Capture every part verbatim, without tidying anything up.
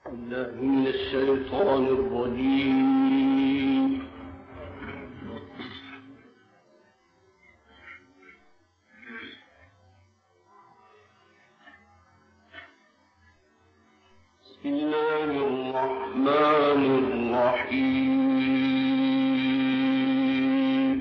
بالله من الشيطان الرجيم. بسم الله الرحمن الرحيم.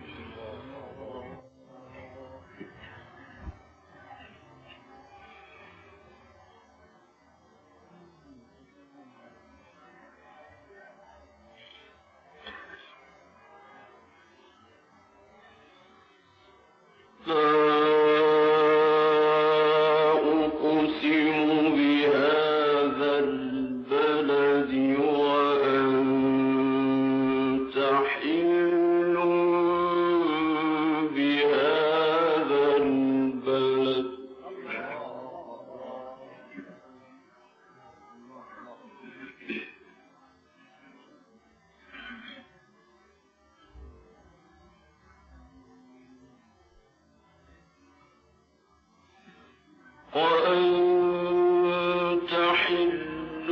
وأنت حل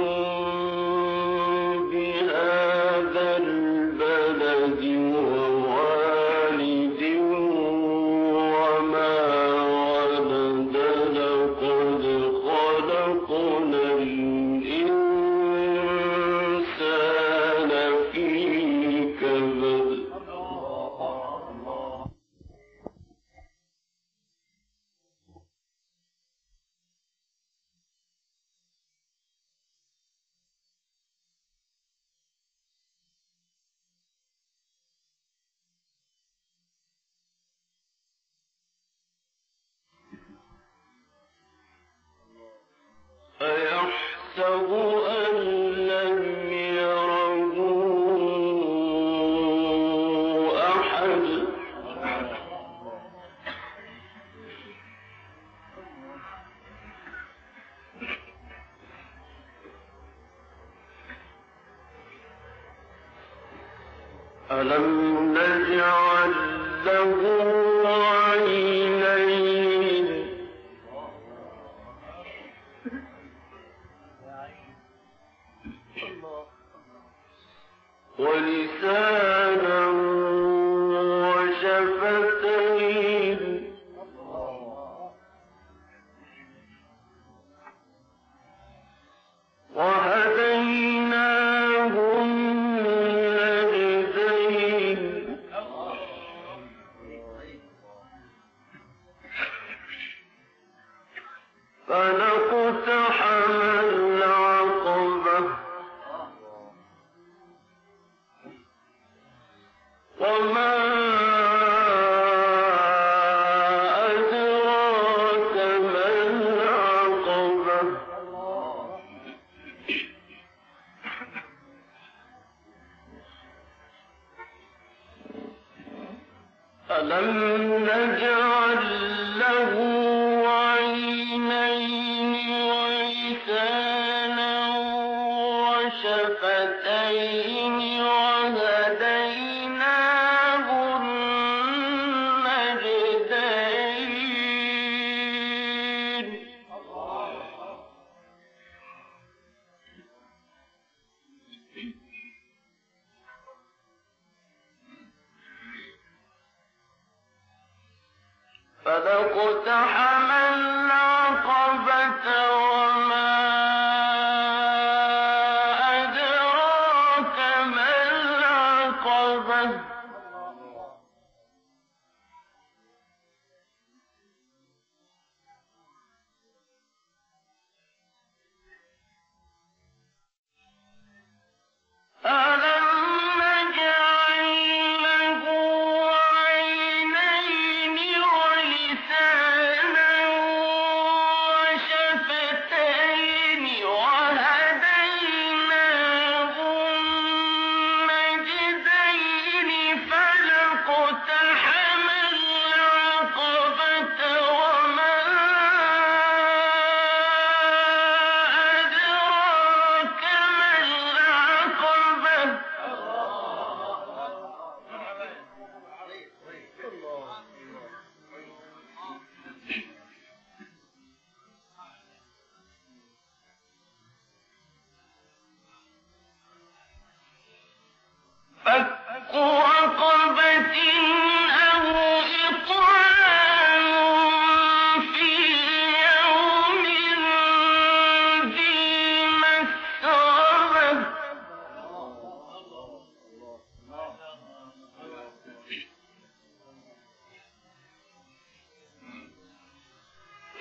بهذا البلد ووالد وما ولد لقد خلقنا الإنسان في كبد. أيحسب أن لم يره أحد ألم نجعل له عينين ولسانا وشفتين وهديناه النجدين فلاقتحم العقبة وما أدراك ما العقبة ألم نجعل له عينين ولسانا وشفتين وهديناه النجدين فلاقتحم العقبة وما أدراك ما العقبة ألم نجعل له عينين ولسانا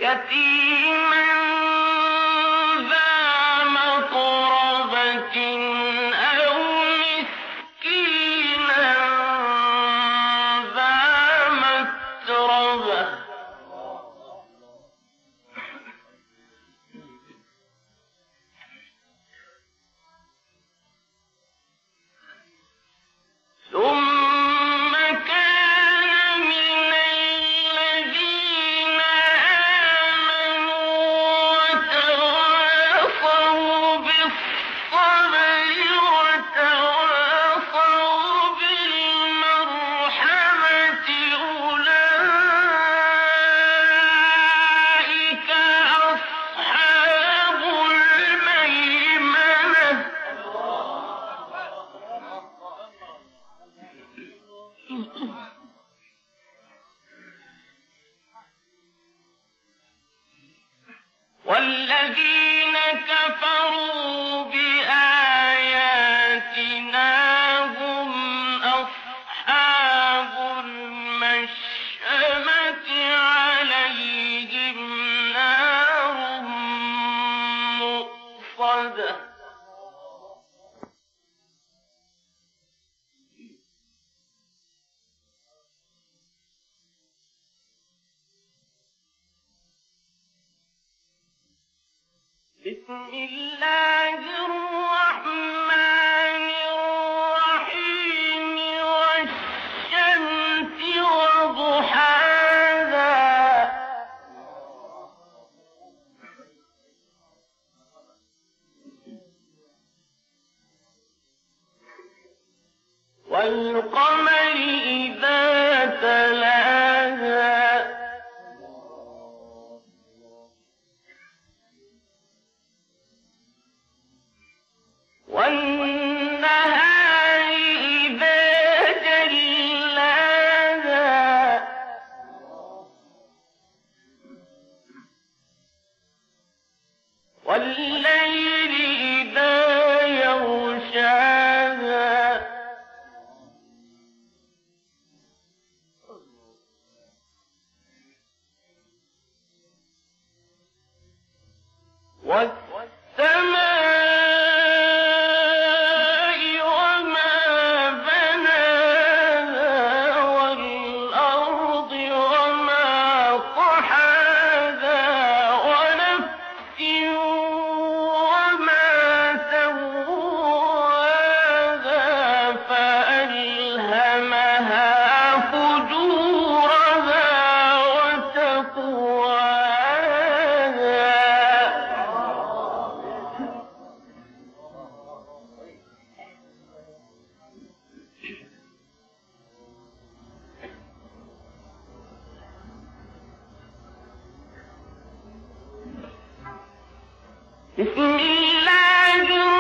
يتيما ذا مقربة أو مسكينا ذا متربة ثم كان من الذين آمنوا وتواصوا بالصبر وتواصوا بالمرحمة أولئك أصحاب الميمنة والذين كفروا بآياتنا هم أصحاب المشأمة عليهم نار مؤصدة بسم الله الرحمن الرحيم والشمس وضحاها والقمر إذا تلاها والنهار إذا جلاها والليل إذا يغشاها والسماء وما بناها والأرض وما طحاها ونفس وما سواها فألهمها فجورها وتقواها بسم الله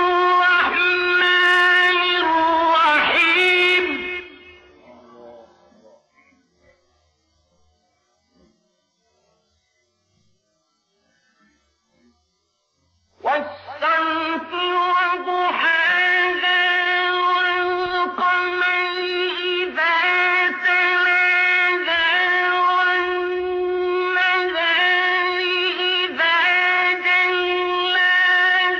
الرحمن الرحيم والشمس وضحاها والقمر إذا تلاها والنهار إذا جلاها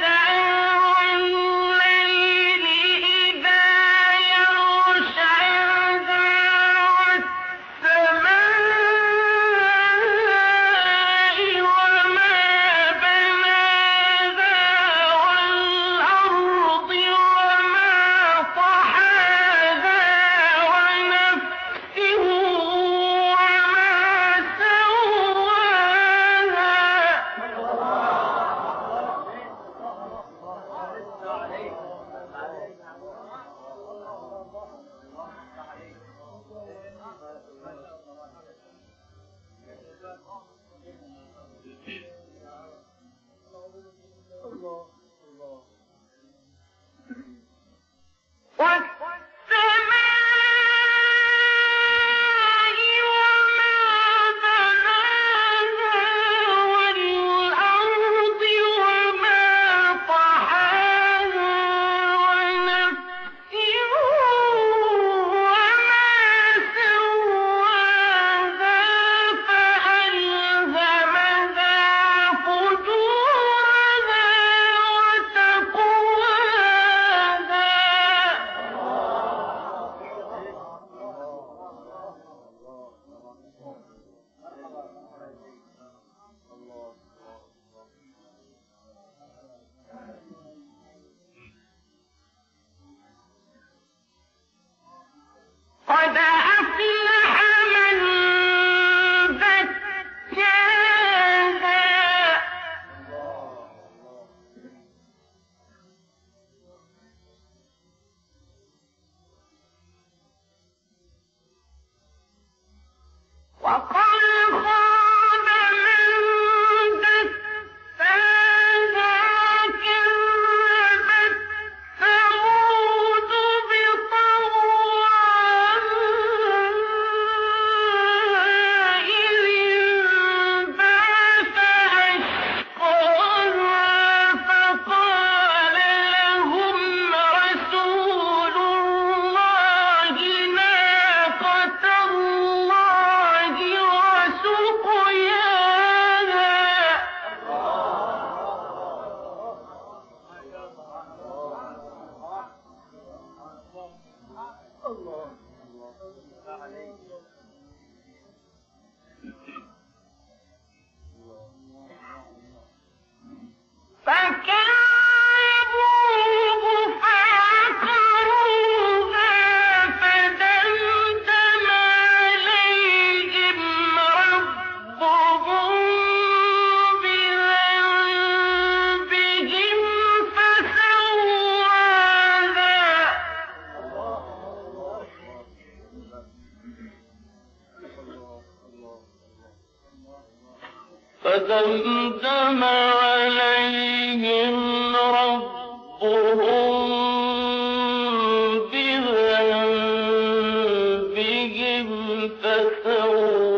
فدمدم عليهم ربهم بذنبهم فسواها